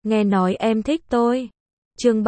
nghe nói em thích tôi. Chương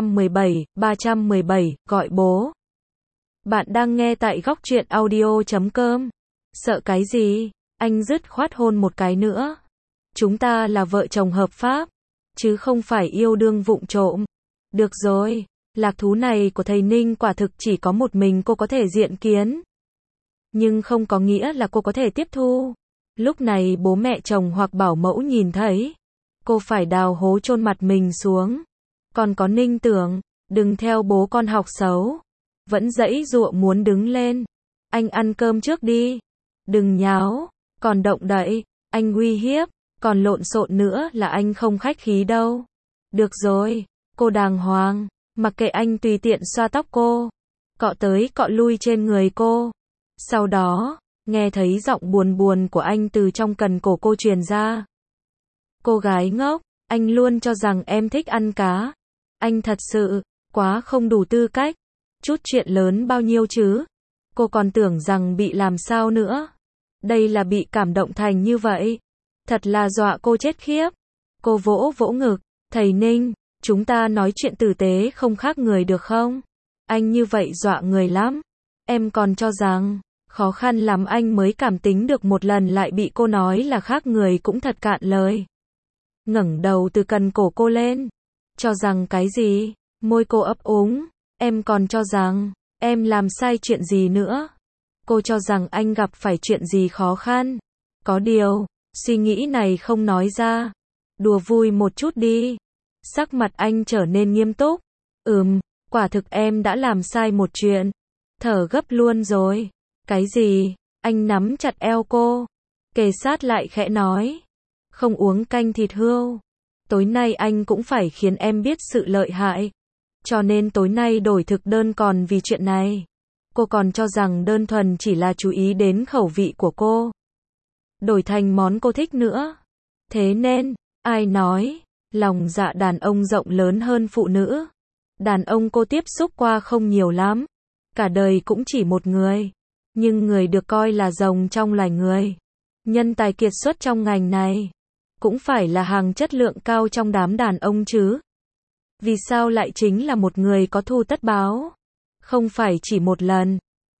317, gọi bố. Bạn đang nghe tại góc truyện audio.com. Sợ cái gì? Anh dứt khoát hôn một cái nữa. Chúng ta là vợ chồng hợp pháp, chứ không phải yêu đương vụng trộm. Được rồi, lạc thú này của thầy Ninh quả thực chỉ có một mình cô có thể diện kiến. Nhưng không có nghĩa là cô có thể tiếp thu. Lúc này bố mẹ chồng hoặc bảo mẫu nhìn thấy, cô phải đào hố chôn mặt mình xuống. Còn có Ninh Tưởng, đừng theo bố con học xấu. Vẫn giãy giụa muốn đứng lên. Anh ăn cơm trước đi. Đừng nháo, còn động đậy, anh uy hiếp, còn lộn xộn nữa là anh không khách khí đâu. Được rồi, cô đàng hoàng, mặc kệ anh tùy tiện xoa tóc cô, cọ tới cọ lui trên người cô. Sau đó, nghe thấy giọng buồn buồn của anh từ trong cần cổ cô truyền ra. Cô gái ngốc, anh luôn cho rằng em thích ăn cá. Anh thật sự, quá không đủ tư cách. Chút chuyện lớn bao nhiêu chứ? Cô còn tưởng rằng bị làm sao nữa. Đây là bị cảm động thành như vậy. Thật là dọa cô chết khiếp. Cô vỗ vỗ ngực. Thầy Ninh, chúng ta nói chuyện tử tế không khác người được không? Anh như vậy dọa người lắm. Em còn cho rằng, khó khăn lắm anh mới cảm tính được một lần lại bị cô nói là khác người cũng thật cạn lời. Ngẩng đầu từ cần cổ cô lên. Cho rằng cái gì? Môi cô ấp úng. Em còn cho rằng, em làm sai chuyện gì nữa? Cô cho rằng anh gặp phải chuyện gì khó khăn. Có điều, suy nghĩ này không nói ra. Đùa vui một chút đi. Sắc mặt anh trở nên nghiêm túc. Quả thực em đã làm sai một chuyện. Thở gấp luôn rồi. Cái gì? Anh nắm chặt eo cô. Kề sát lại khẽ nói. Không uống canh thịt hươu. Tối nay anh cũng phải khiến em biết sự lợi hại. Cho nên tối nay đổi thực đơn còn vì chuyện này. Cô còn cho rằng đơn thuần chỉ là chú ý đến khẩu vị của cô. Đổi thành món cô thích nữa. Thế nên, ai nói, lòng dạ đàn ông rộng lớn hơn phụ nữ. Đàn ông cô tiếp xúc qua không nhiều lắm. Cả đời cũng chỉ một người. Nhưng người được coi là rồng trong loài người. Nhân tài kiệt xuất trong ngành này. Cũng phải là hàng chất lượng cao trong đám đàn ông chứ. Vì sao lại chính là một người có thù tất báo? Không phải chỉ một lần.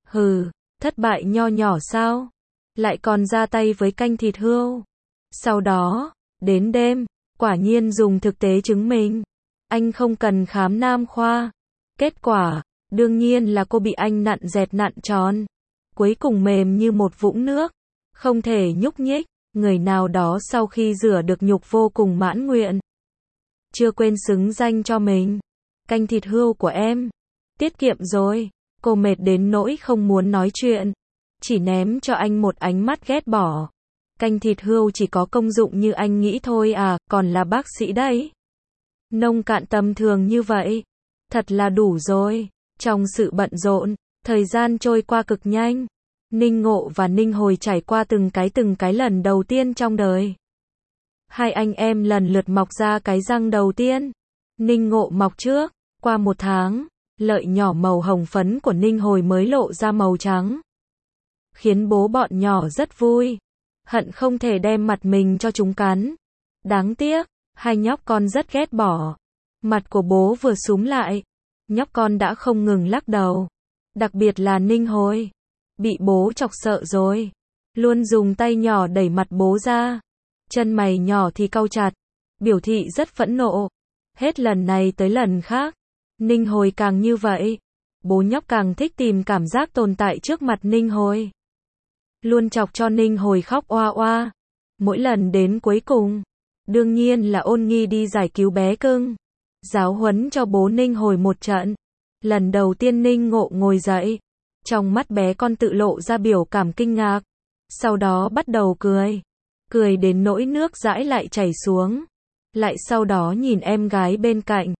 Thất bại nho nhỏ sao? Lại còn ra tay với canh thịt hươu. Sau đó, đến đêm, quả nhiên dùng thực tế chứng minh. Anh không cần khám nam khoa. Kết quả, đương nhiên là cô bị anh nặn dẹt nặn tròn. Cuối cùng mềm như một vũng nước. Không thể nhúc nhích. Người nào đó sau khi rửa được nhục vô cùng mãn nguyện. Chưa quên xứng danh cho mình. Canh thịt hươu của em. Tiết kiệm rồi. Cô mệt đến nỗi không muốn nói chuyện. Chỉ ném cho anh một ánh mắt ghét bỏ. Canh thịt hươu chỉ có công dụng như anh nghĩ thôi à, còn là bác sĩ đấy. Nông cạn tầm thường như vậy. Thật là đủ rồi. Trong sự bận rộn, thời gian trôi qua cực nhanh. Ninh Ngộ và Ninh Hồi trải qua từng cái lần đầu tiên trong đời. Hai anh em lần lượt mọc ra cái răng đầu tiên. Ninh Ngộ mọc trước, qua một tháng, lợi nhỏ màu hồng phấn của Ninh Hồi mới lộ ra màu trắng. Khiến bố bọn nhỏ rất vui. Hận không thể đem mặt mình cho chúng cắn. Đáng tiếc, hai nhóc con rất ghét bỏ. Mặt của bố vừa súm lại. Nhóc con đã không ngừng lắc đầu. Đặc biệt là Ninh Hồi. Bị bố chọc sợ rồi. Luôn dùng tay nhỏ đẩy mặt bố ra. Chân mày nhỏ thì cau chặt. Biểu thị rất phẫn nộ. Hết lần này tới lần khác. Ninh Hồi càng như vậy. Bố nhóc càng thích tìm cảm giác tồn tại trước mặt Ninh Hồi. Luôn chọc cho Ninh Hồi khóc oa oa. Mỗi lần đến cuối cùng. Đương nhiên là Ôn Nghi đi giải cứu bé cưng. Giáo huấn cho bố Ninh Hồi một trận. Lần đầu tiên Ninh Ngộ ngồi dậy. Trong mắt bé con tự lộ ra biểu cảm kinh ngạc. Sau đó bắt đầu cười. Cười đến nỗi nước dãi lại chảy xuống. Lại sau đó nhìn em gái bên cạnh.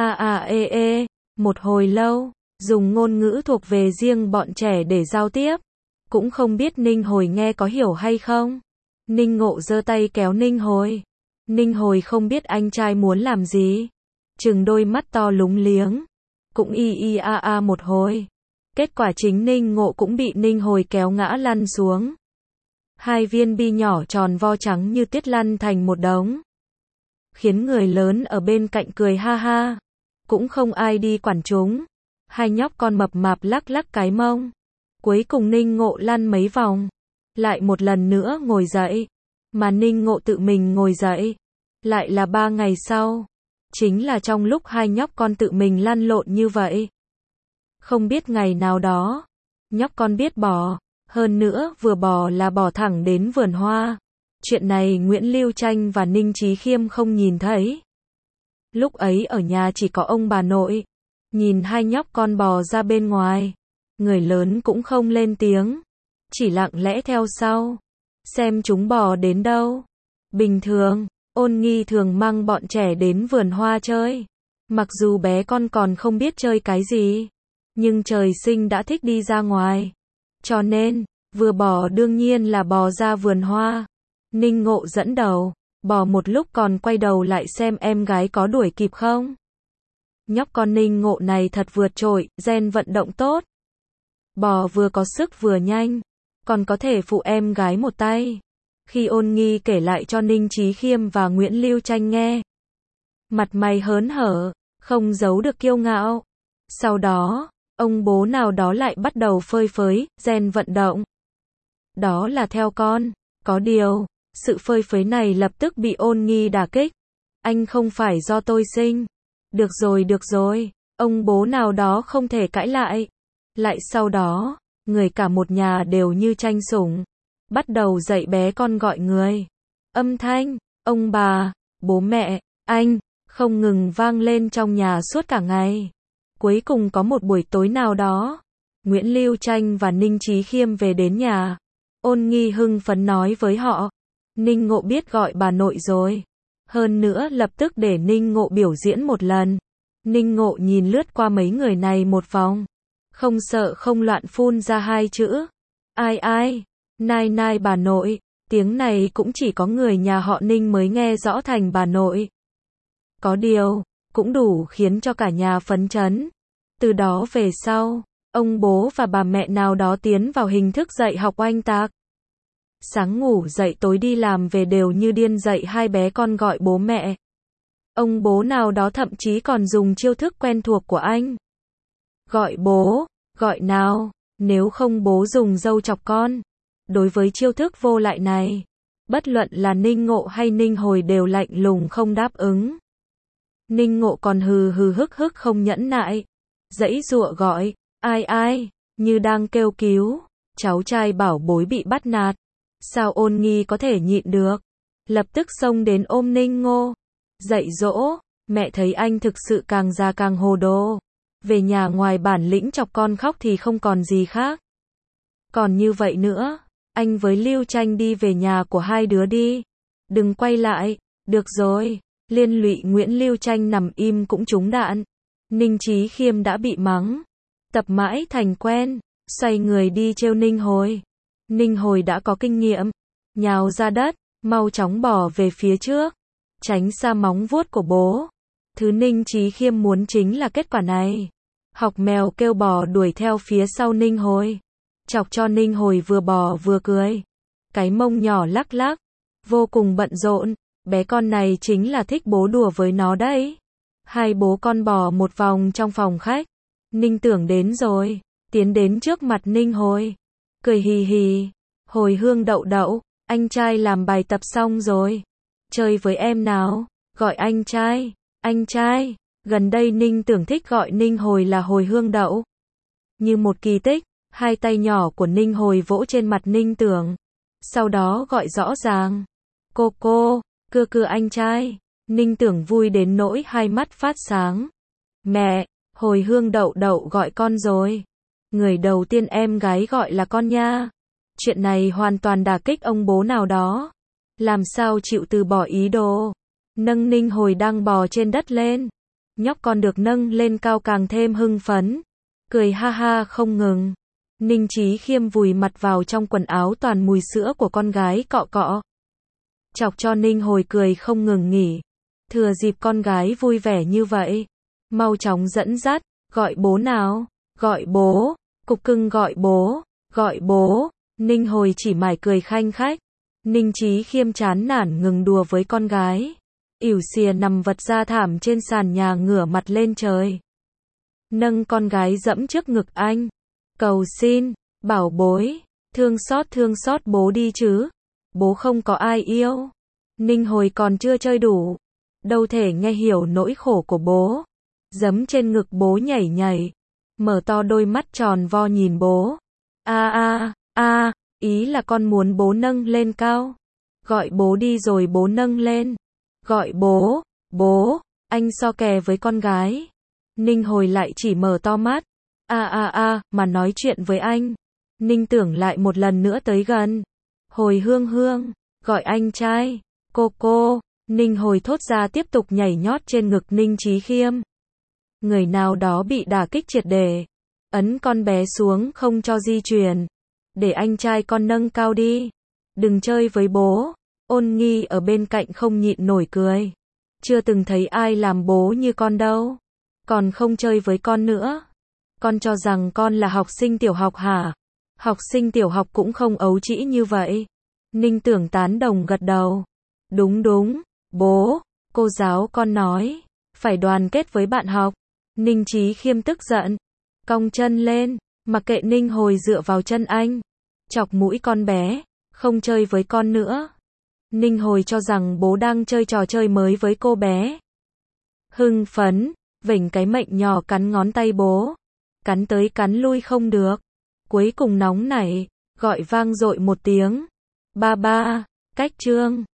Một hồi lâu. Dùng ngôn ngữ thuộc về riêng bọn trẻ để giao tiếp. Cũng không biết Ninh Hồi nghe có hiểu hay không. Ninh Ngộ giơ tay kéo Ninh Hồi. Ninh Hồi không biết anh trai muốn làm gì. Trừng đôi mắt to lúng liếng. Cũng một hồi. Kết quả chính Ninh Ngộ cũng bị Ninh Hồi kéo ngã lăn xuống. Hai viên bi nhỏ tròn vo trắng như tuyết lăn thành một đống. khiến người lớn ở bên cạnh cười ha ha. Cũng không ai đi quản chúng. Hai nhóc con mập mạp lắc lắc cái mông. Cuối cùng Ninh Ngộ lăn mấy vòng. Lại một lần nữa ngồi dậy. Mà Ninh Ngộ tự mình ngồi dậy. Lại là 3 ngày sau. Chính là trong lúc hai nhóc con tự mình lăn lộn như vậy. Không biết ngày nào đó, nhóc con biết bò. Hơn nữa vừa bò là bò thẳng đến vườn hoa. Chuyện này Nguyễn Lưu Tranh và Ninh Chí Khiêm không nhìn thấy. Lúc ấy ở nhà chỉ có ông bà nội. Nhìn hai nhóc con bò ra bên ngoài. Người lớn cũng không lên tiếng. Chỉ lặng lẽ theo sau. Xem chúng bò đến đâu. Bình thường, Ôn Nghi thường mang bọn trẻ đến vườn hoa chơi. Mặc dù bé con còn không biết chơi cái gì. Nhưng trời sinh đã thích đi ra ngoài. Cho nên, vừa bò đương nhiên là bò ra vườn hoa. Ninh Ngộ dẫn đầu. Bò một lúc còn quay đầu lại xem em gái có đuổi kịp không. Nhóc con Ninh Ngộ này thật vượt trội, gen vận động tốt. Bò vừa có sức vừa nhanh, còn có thể phụ em gái một tay. Khi Ôn Nghi kể lại cho Ninh Chí Khiêm và Nguyễn Lưu Tranh nghe, mặt mày hớn hở, không giấu được kiêu ngạo. Sau đó, ông bố nào đó lại bắt đầu phơi phới, gen vận động. Đó là theo con. Có điều, sự phơi phới này lập tức bị Ôn Nghi đả kích. Anh không phải do tôi sinh. Được rồi, ông bố nào đó không thể cãi lại. Lại sau đó, người cả một nhà đều như tranh sủng. Bắt đầu dạy bé con gọi người. Âm thanh, ông bà, bố mẹ, anh, không ngừng vang lên trong nhà suốt cả ngày. Cuối cùng có một buổi tối nào đó, Nguyễn Lưu Tranh và Ninh Chí Khiêm về đến nhà. Ôn Nghi hưng phấn nói với họ, Ninh Ngộ biết gọi bà nội rồi. Hơn nữa lập tức để Ninh Ngộ biểu diễn một lần. Ninh Ngộ nhìn lướt qua mấy người này một vòng. Không sợ không loạn phun ra 2 chữ. Ai, nai nai bà nội. Tiếng này cũng chỉ có người nhà họ Ninh mới nghe rõ thành bà nội. Có điều, cũng đủ khiến cho cả nhà phấn chấn. Từ đó về sau, ông bố và bà mẹ nào đó tiến vào hình thức dạy học oanh tạc. Sáng ngủ dậy tối đi làm về đều như điên dạy hai bé con gọi bố mẹ. Ông bố nào đó thậm chí còn dùng chiêu thức quen thuộc của anh. Gọi bố, gọi nào, nếu không bố dùng dâu chọc con. Đối với chiêu thức vô lại này, bất luận là Ninh Ngộ hay Ninh Hồi đều lạnh lùng không đáp ứng. Ninh Ngộ còn hừ hừ hức hức không nhẫn nại. Giãy giụa gọi, ai, như đang kêu cứu, cháu trai bảo bối bị bắt nạt. Sao Ôn Nghi có thể nhịn được? Lập tức xông đến ôm Ninh Ngộ. Dạy dỗ, mẹ thấy anh thực sự càng già càng hồ đồ. Về nhà ngoài bản lĩnh chọc con khóc thì không còn gì khác. Còn như vậy nữa, anh với Lưu Tranh đi về nhà của hai đứa đi. Đừng quay lại, được rồi. Liên lụy Nguyễn Lưu Tranh nằm im cũng trúng đạn. Ninh Chí Khiêm đã bị mắng. Tập mãi thành quen, xoay người đi trêu Ninh Hồi. Ninh Hồi đã có kinh nghiệm, nhào ra đất, mau chóng bỏ về phía trước, tránh xa móng vuốt của bố. Thứ Ninh Chí Khiêm muốn chính là kết quả này. Học mèo kêu bò đuổi theo phía sau Ninh Hồi. Chọc cho Ninh Hồi vừa bò vừa cười. Cái mông nhỏ lắc lắc, vô cùng bận rộn. Bé con này chính là thích bố đùa với nó đấy. Hai bố con bò một vòng trong phòng khách. Ninh Tưởng đến rồi, tiến đến trước mặt Ninh Hồi. Cười hì hì, Hồi Hương đậu đậu, anh trai làm bài tập xong rồi. Chơi với em nào, gọi anh trai. Gần đây Ninh Tưởng thích gọi Ninh Hồi là Hồi Hương đậu. Như một kỳ tích, hai tay nhỏ của Ninh Hồi vỗ trên mặt Ninh Tưởng. Sau đó gọi rõ ràng. Cô, cưa anh trai. Ninh Tưởng vui đến nỗi hai mắt phát sáng. Mẹ, Hồi Hương đậu đậu gọi con rồi. Người đầu tiên em gái gọi là con nha. Chuyện này hoàn toàn đả kích ông bố nào đó. Làm sao chịu từ bỏ ý đồ. Nâng Ninh Hồi đang bò trên đất lên. Nhóc con được nâng lên cao càng thêm hưng phấn. Cười ha ha không ngừng. Ninh Chí Khiêm vùi mặt vào trong quần áo toàn mùi sữa của con gái cọ cọ. Chọc cho Ninh Hồi cười không ngừng nghỉ. Thừa dịp con gái vui vẻ như vậy, mau chóng dẫn dắt, gọi bố nào, gọi bố, cục cưng gọi bố. Ninh Hồi chỉ mải cười khanh khách. Ninh Chí Khiêm chán nản ngừng đùa với con gái. ỉu xìa nằm vật ra thảm trên sàn nhà ngửa mặt lên trời. Nâng con gái dẫm trước ngực anh. Cầu xin, bảo bối, thương xót bố đi chứ. Bố không có ai yêu. Ninh Hồi còn chưa chơi đủ. Đâu thể nghe hiểu nỗi khổ của bố. Giẫm trên ngực bố nhảy nhảy. Mở to đôi mắt tròn vo nhìn bố. Ý là con muốn bố nâng lên cao. Gọi bố đi rồi bố nâng lên. Gọi bố, anh so kè với con gái. Ninh Hồi lại chỉ mở to mắt. Mà nói chuyện với anh. Ninh Tưởng lại một lần nữa tới gần. Hồi Hương, gọi anh trai. Cô. Ninh Hồi thốt ra tiếp tục nhảy nhót trên ngực Ninh Chí Khiêm. Người nào đó bị đả kích triệt để. Ấn con bé xuống không cho di chuyển. Để anh trai con nâng cao đi. Đừng chơi với bố. Ôn Nghi ở bên cạnh không nhịn nổi cười. Chưa từng thấy ai làm bố như con đâu. Còn không chơi với con nữa. Con cho rằng con là học sinh tiểu học hả? Học sinh tiểu học cũng không ấu trĩ như vậy. Ninh Tưởng tán đồng gật đầu. Đúng, bố, cô giáo con nói, phải đoàn kết với bạn học. Ninh Chí Khiêm tức giận, cong chân lên, mặc kệ Ninh Hồi dựa vào chân anh, chọc mũi con bé, không chơi với con nữa. Ninh Hồi cho rằng bố đang chơi trò chơi mới với cô bé. Hưng phấn, vểnh cái mệnh nhỏ cắn ngón tay bố, cắn tới cắn lui không được. Cuối cùng nóng nảy, gọi vang dội một tiếng. Ba, cách Trương.